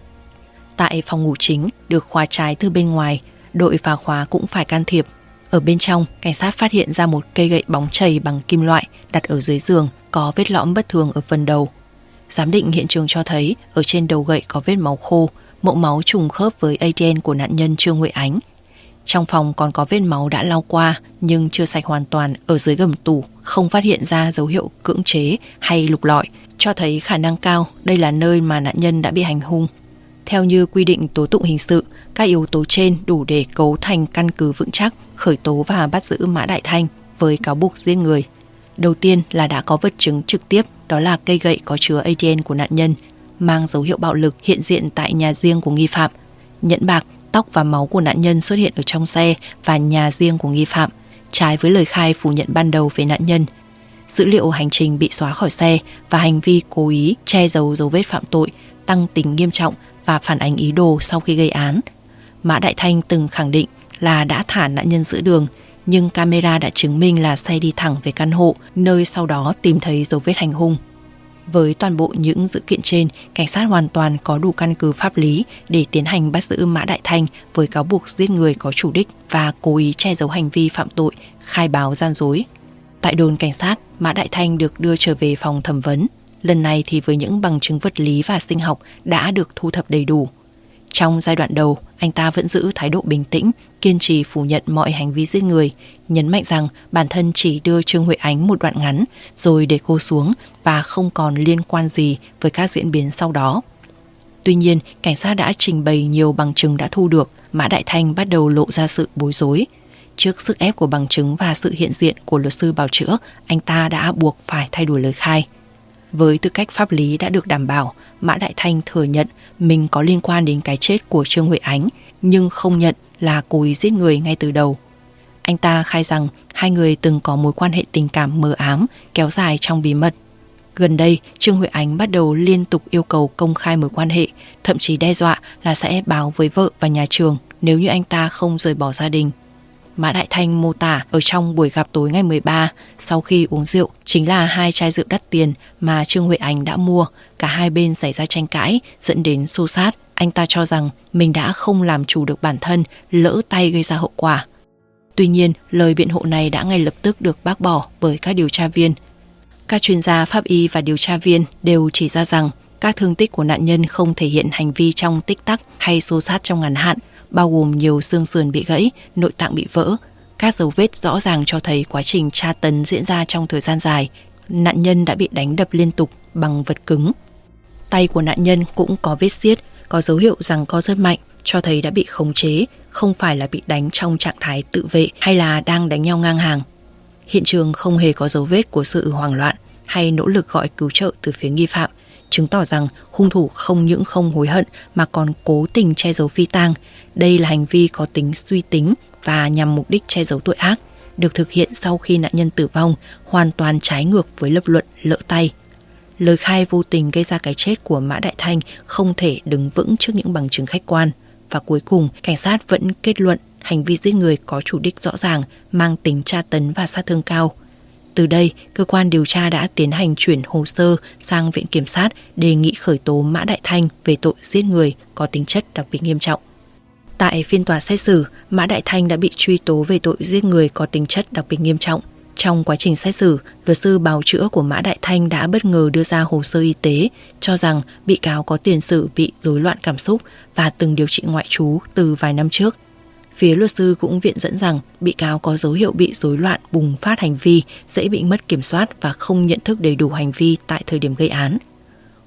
S1: Tại phòng ngủ chính được khóa trái từ bên ngoài, đội phá khóa cũng phải can thiệp. Ở bên trong, cảnh sát phát hiện ra một cây gậy bóng chày bằng kim loại đặt ở dưới giường, có vết lõm bất thường ở phần đầu. Giám định hiện trường cho thấy ở trên đầu gậy có vết máu khô, mẫu máu trùng khớp với a tê en của nạn nhân Trương Huệ Ánh. Trong phòng còn có vết máu đã lau qua nhưng chưa sạch hoàn toàn ở dưới gầm tủ, không phát hiện ra dấu hiệu cưỡng chế hay lục lọi, cho thấy khả năng cao đây là nơi mà nạn nhân đã bị hành hung. Theo như quy định tố tụng hình sự, các yếu tố trên đủ để cấu thành căn cứ vững chắc khởi tố và bắt giữ Mã Đại Thanh với cáo buộc giết người. Đầu tiên là đã có vật chứng trực tiếp, đó là cây gậy có chứa a tê en của nạn nhân, mang dấu hiệu bạo lực hiện diện tại nhà riêng của nghi phạm. Nhẫn bạc, tóc và máu của nạn nhân xuất hiện ở trong xe và nhà riêng của nghi phạm, trái với lời khai phủ nhận ban đầu về nạn nhân. Dữ liệu hành trình bị xóa khỏi xe và hành vi cố ý che giấu dấu vết phạm tội tăng tính nghiêm trọng và phản ánh ý đồ sau khi gây án. Mã Đại Thanh từng khẳng định là đã thả nạn nhân giữa đường, nhưng camera đã chứng minh là xe đi thẳng về căn hộ, nơi sau đó tìm thấy dấu vết hành hung. Với toàn bộ những dữ kiện trên, cảnh sát hoàn toàn có đủ căn cứ pháp lý để tiến hành bắt giữ Mã Đại Thanh với cáo buộc giết người có chủ đích và cố ý che giấu hành vi phạm tội, khai báo gian dối. Tại đồn cảnh sát, Mã Đại Thanh được đưa trở về phòng thẩm vấn. Lần này thì với những bằng chứng vật lý và sinh học đã được thu thập đầy đủ. Trong giai đoạn đầu, anh ta vẫn giữ thái độ bình tĩnh, kiên trì phủ nhận mọi hành vi giết người, nhấn mạnh rằng bản thân chỉ đưa Trương Huệ Ánh một đoạn ngắn rồi để cô xuống và không còn liên quan gì với các diễn biến sau đó. Tuy nhiên, cảnh sát đã trình bày nhiều bằng chứng đã thu được, Mã Đại Thanh bắt đầu lộ ra sự bối rối. Trước sức ép của bằng chứng và sự hiện diện của luật sư bào chữa, anh ta đã buộc phải thay đổi lời khai. Với tư cách pháp lý đã được đảm bảo, Mã Đại Thanh thừa nhận mình có liên quan đến cái chết của Trương Huệ Ánh, nhưng không nhận là cố ý giết người ngay từ đầu. Anh ta khai rằng hai người từng có mối quan hệ tình cảm mờ ám, kéo dài trong bí mật. Gần đây, Trương Huệ Ánh bắt đầu liên tục yêu cầu công khai mối quan hệ, thậm chí đe dọa là sẽ báo với vợ và nhà trường nếu như anh ta không rời bỏ gia đình. Mã Đại Thanh mô tả ở trong buổi gặp tối ngày mười ba, sau khi uống rượu, chính là hai chai rượu đắt tiền mà Trương Huệ Ánh đã mua. Cả hai bên xảy ra tranh cãi, dẫn đến xô xát. Anh ta cho rằng mình đã không làm chủ được bản thân, lỡ tay gây ra hậu quả. Tuy nhiên, lời biện hộ này đã ngay lập tức được bác bỏ bởi các điều tra viên. Các chuyên gia pháp y và điều tra viên đều chỉ ra rằng các thương tích của nạn nhân không thể hiện hành vi trong tích tắc hay xô xát trong ngắn hạn, bao gồm nhiều xương sườn bị gãy, nội tạng bị vỡ. Các dấu vết rõ ràng cho thấy quá trình tra tấn diễn ra trong thời gian dài. Nạn nhân đã bị đánh đập liên tục bằng vật cứng. Tay của nạn nhân cũng có vết xiết, có dấu hiệu giằng co rất mạnh, cho thấy đã bị khống chế, không phải là bị đánh trong trạng thái tự vệ hay là đang đánh nhau ngang hàng. Hiện trường không hề có dấu vết của sự hoảng loạn hay nỗ lực gọi cứu trợ từ phía nghi phạm, chứng tỏ rằng hung thủ không những không hối hận mà còn cố tình che giấu phi tang. Đây là hành vi có tính suy tính và nhằm mục đích che giấu tội ác, được thực hiện sau khi nạn nhân tử vong, hoàn toàn trái ngược với lập luận lỡ tay. Lời khai vô tình gây ra cái chết của Mã Đại Thanh không thể đứng vững trước những bằng chứng khách quan. Và cuối cùng, cảnh sát vẫn kết luận hành vi giết người có chủ đích rõ ràng, mang tính tra tấn và sát thương cao. Từ đây, cơ quan điều tra đã tiến hành chuyển hồ sơ sang Viện Kiểm sát đề nghị khởi tố Mã Đại Thanh về tội giết người có tính chất đặc biệt nghiêm trọng. Tại phiên tòa xét xử, Mã Đại Thanh đã bị truy tố về tội giết người có tính chất đặc biệt nghiêm trọng. Trong quá trình xét xử, luật sư bào chữa của Mã Đại Thanh đã bất ngờ đưa ra hồ sơ y tế, cho rằng bị cáo có tiền sử bị rối loạn cảm xúc và từng điều trị ngoại trú từ vài năm trước. Phía luật sư cũng viện dẫn rằng bị cáo có dấu hiệu bị rối loạn bùng phát hành vi, dễ bị mất kiểm soát và không nhận thức đầy đủ hành vi tại thời điểm gây án.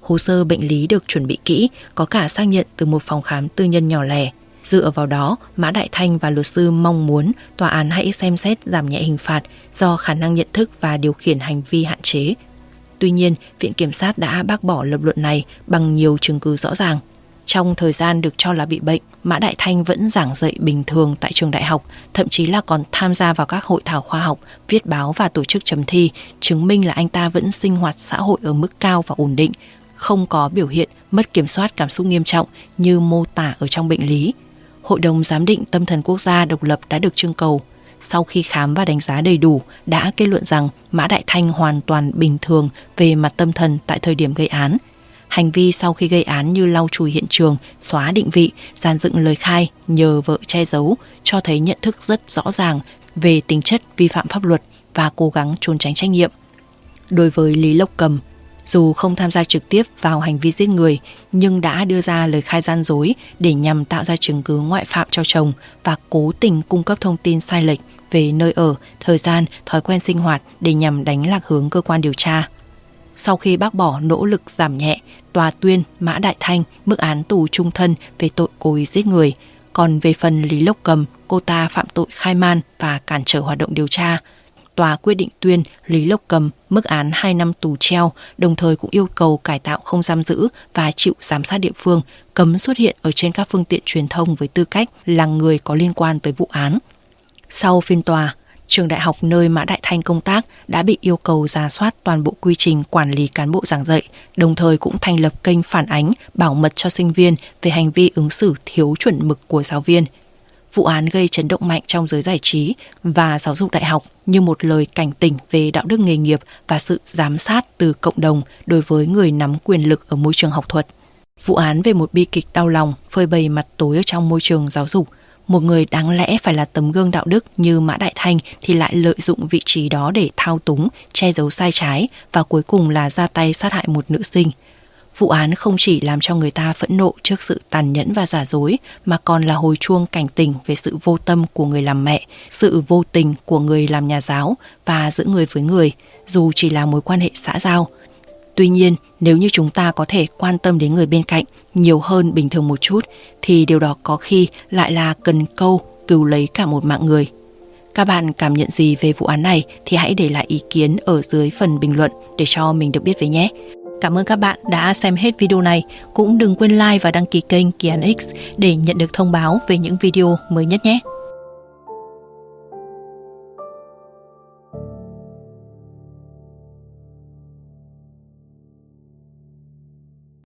S1: Hồ sơ bệnh lý được chuẩn bị kỹ, có cả xác nhận từ một phòng khám tư nhân nhỏ lẻ. Dựa vào đó, Mã Đại Thanh và luật sư mong muốn tòa án hãy xem xét giảm nhẹ hình phạt do khả năng nhận thức và điều khiển hành vi hạn chế. Tuy nhiên, Viện Kiểm sát đã bác bỏ lập luận này bằng nhiều chứng cứ rõ ràng. Trong thời gian được cho là bị bệnh, Mã Đại Thanh vẫn giảng dạy bình thường tại trường đại học, thậm chí là còn tham gia vào các hội thảo khoa học, viết báo và tổ chức chấm thi, chứng minh là anh ta vẫn sinh hoạt xã hội ở mức cao và ổn định, không có biểu hiện mất kiểm soát cảm xúc nghiêm trọng như mô tả ở trong bệnh lý. Hội đồng Giám định Tâm thần Quốc gia độc lập đã được trưng cầu. Sau khi khám và đánh giá đầy đủ, đã kết luận rằng Mã Đại Thanh hoàn toàn bình thường về mặt tâm thần tại thời điểm gây án. Hành vi sau khi gây án như lau chùi hiện trường, xóa định vị, dàn dựng lời khai, nhờ vợ che giấu, cho thấy nhận thức rất rõ ràng về tính chất vi phạm pháp luật và cố gắng trốn tránh trách nhiệm. Đối với Lý Lộc Cầm, dù không tham gia trực tiếp vào hành vi giết người, nhưng đã đưa ra lời khai gian dối để nhằm tạo ra chứng cứ ngoại phạm cho chồng và cố tình cung cấp thông tin sai lệch về nơi ở, thời gian, thói quen sinh hoạt để nhằm đánh lạc hướng cơ quan điều tra. Sau khi bác bỏ nỗ lực giảm nhẹ, tòa tuyên Mã Đại Thanh mức án tù chung thân về tội cố ý giết người. Còn về phần Lý Lộc Cầm, cô ta phạm tội khai man và cản trở hoạt động điều tra. Tòa quyết định tuyên Lý Lộc Cầm mức án hai năm tù treo, đồng thời cũng yêu cầu cải tạo không giam giữ và chịu giám sát địa phương, cấm xuất hiện ở trên các phương tiện truyền thông với tư cách là người có liên quan tới vụ án. Sau phiên tòa, trường đại học nơi Mã Đại Thanh công tác đã bị yêu cầu rà soát toàn bộ quy trình quản lý cán bộ giảng dạy, đồng thời cũng thành lập kênh phản ánh bảo mật cho sinh viên về hành vi ứng xử thiếu chuẩn mực của giáo viên. Vụ án gây chấn động mạnh trong giới giải trí và giáo dục đại học như một lời cảnh tỉnh về đạo đức nghề nghiệp và sự giám sát từ cộng đồng đối với người nắm quyền lực ở môi trường học thuật. Vụ án về một bi kịch đau lòng phơi bày mặt tối ở trong môi trường giáo dục. Một người đáng lẽ phải là tấm gương đạo đức như Mã Đại Thanh thì lại lợi dụng vị trí đó để thao túng, che giấu sai trái và cuối cùng là ra tay sát hại một nữ sinh. Vụ án không chỉ làm cho người ta phẫn nộ trước sự tàn nhẫn và giả dối, mà còn là hồi chuông cảnh tỉnh về sự vô tâm của người làm mẹ, sự vô tình của người làm nhà giáo và giữa người với người, dù chỉ là mối quan hệ xã giao. Tuy nhiên, nếu như chúng ta có thể quan tâm đến người bên cạnh nhiều hơn bình thường một chút, thì điều đó có khi lại là cần câu cứu lấy cả một mạng người. Các bạn cảm nhận gì về vụ án này thì hãy để lại ý kiến ở dưới phần bình luận để cho mình được biết với nhé. Cảm ơn các bạn đã xem hết video này. Cũng đừng quên like và đăng ký kênh Kỳ Án X để nhận được thông báo về những video mới nhất nhé.